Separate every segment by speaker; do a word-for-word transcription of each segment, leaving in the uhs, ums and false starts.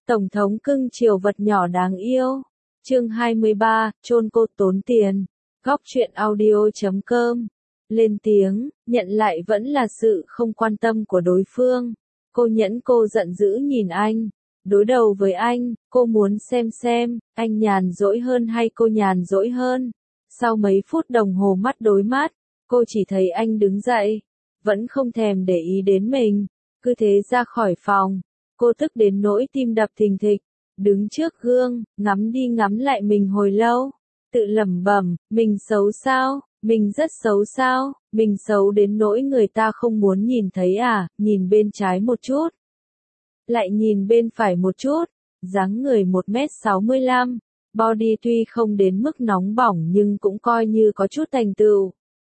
Speaker 1: Tổng thống cưng chiều vật nhỏ đáng yêu. Chương hai mươi ba, chôn cô tốn tiền. Góc truyện audio chấm com. Lên tiếng, nhận lại vẫn là sự không quan tâm của đối phương. Cô nhẫn cô giận dữ nhìn anh. Đối đầu với anh, cô muốn xem xem, anh nhàn rỗi hơn hay cô nhàn rỗi hơn. Sau mấy phút đồng hồ mắt đối mắt, cô chỉ thấy anh đứng dậy, vẫn không thèm để ý đến mình, cứ thế ra khỏi phòng. Cô tức đến nỗi tim đập thình thịch, đứng trước gương, ngắm đi ngắm lại mình hồi lâu, tự lẩm bẩm, mình xấu sao, mình rất xấu sao, mình xấu đến nỗi người ta không muốn nhìn thấy à, nhìn bên trái một chút, lại nhìn bên phải một chút, dáng người một mét sáu mươi lăm, body tuy không đến mức nóng bỏng nhưng cũng coi như có chút thành tựu.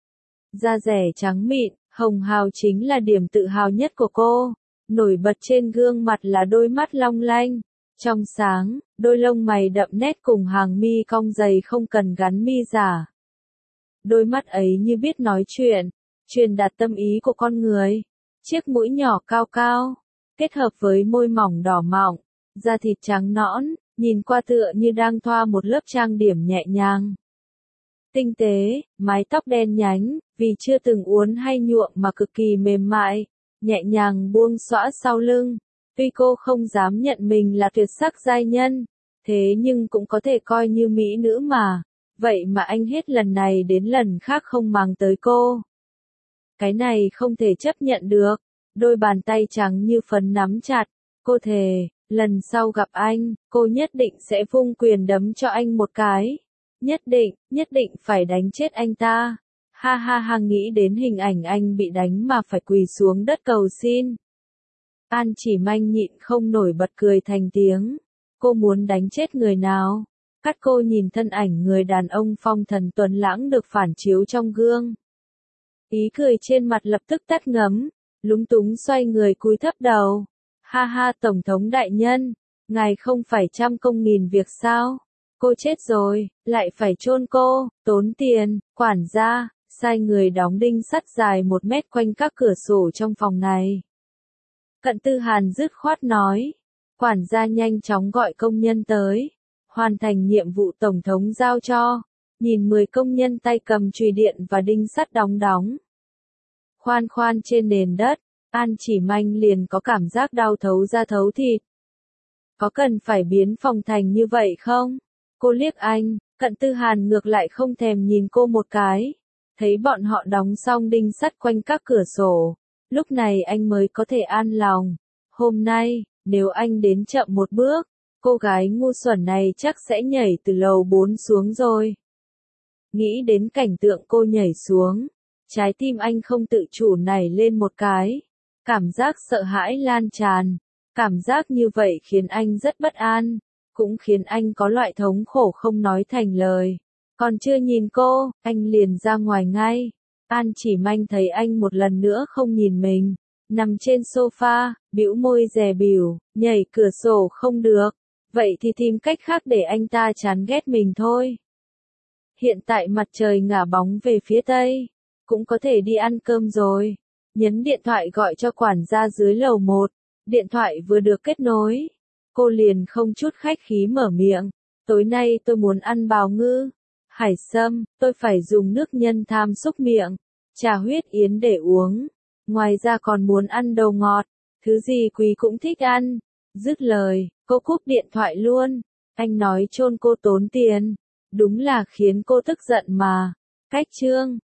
Speaker 1: Da dẻ trắng mịn, hồng hào chính là điểm tự hào nhất của cô. Nổi bật trên gương mặt là đôi mắt long lanh, trong sáng, đôi lông mày đậm nét cùng hàng mi cong dày không cần gắn mi giả. Đôi mắt ấy như biết nói chuyện, truyền đạt tâm ý của con người. Chiếc mũi nhỏ cao cao, kết hợp với môi mỏng đỏ mọng, da thịt trắng nõn, nhìn qua tựa như đang thoa một lớp trang điểm nhẹ nhàng. Tinh tế, mái tóc đen nhánh, vì chưa từng uốn hay nhuộm mà cực kỳ mềm mại, nhẹ nhàng buông xõa sau lưng. Tuy cô không dám nhận mình là tuyệt sắc giai nhân, thế nhưng cũng có thể coi như mỹ nữ mà. Vậy mà anh hết lần này đến lần khác không màng tới cô. Cái này không thể chấp nhận được. Đôi bàn tay trắng như phấn nắm chặt. Cô thề, lần sau gặp anh, cô nhất định sẽ vung quyền đấm cho anh một cái. Nhất định, nhất định phải đánh chết anh ta. Ha ha ha, nghĩ đến hình ảnh anh bị đánh mà phải quỳ xuống đất cầu xin. An Chỉ Manh nhịn không nổi bật cười thành tiếng. Cô muốn đánh chết người nào? Cắt cô nhìn thân ảnh người đàn ông phong thần tuấn lãng được phản chiếu trong gương. Ý cười trên mặt lập tức tắt ngấm, lúng túng xoay người cúi thấp đầu. Ha ha, Tổng thống đại nhân, ngài không phải trăm công nghìn việc sao? Cô chết rồi, lại phải chôn cô, tốn tiền, quản gia, sai người đóng đinh sắt dài một mét quanh các cửa sổ trong phòng này. Cận Tư Hàn dứt khoát nói, quản gia nhanh chóng gọi công nhân tới, hoàn thành nhiệm vụ Tổng thống giao cho, nhìn mười công nhân tay cầm chùy điện và đinh sắt đóng đóng. Khoan khoan trên nền đất, An Chỉ Manh liền có cảm giác đau thấu da thấu thịt. Có cần phải biến phòng thành như vậy không? Cô liếc anh, Cận Tư Hàn ngược lại không thèm nhìn cô một cái. Thấy bọn họ đóng xong đinh sắt quanh các cửa sổ, lúc này anh mới có thể an lòng. Hôm nay, nếu anh đến chậm một bước, cô gái ngu xuẩn này chắc sẽ nhảy từ lầu bốn xuống rồi. Nghĩ đến cảnh tượng cô nhảy xuống, trái tim anh không tự chủ nảy lên một cái. Cảm giác sợ hãi lan tràn. Cảm giác như vậy khiến anh rất bất an, cũng khiến anh có loại thống khổ không nói thành lời. Còn chưa nhìn cô, anh liền ra ngoài ngay. An Chỉ Manh thấy anh một lần nữa không nhìn mình, nằm trên sofa, bĩu môi dè bỉu, nhảy cửa sổ không được, vậy thì tìm cách khác để anh ta chán ghét mình thôi. Hiện tại mặt trời ngả bóng về phía tây, cũng có thể đi ăn cơm rồi. Nhấn điện thoại gọi cho quản gia dưới lầu một, điện thoại vừa được kết nối. Cô liền không chút khách khí mở miệng, tối nay tôi muốn ăn bào ngư, hải sâm, tôi phải dùng nước nhân tham xúc miệng, trà huyết yến để uống, ngoài ra còn muốn ăn đồ ngọt, thứ gì quý cũng thích ăn. Dứt lời, cô cúp điện thoại luôn. Anh nói chôn cô tốn tiền, đúng là khiến cô tức giận mà. Cách chương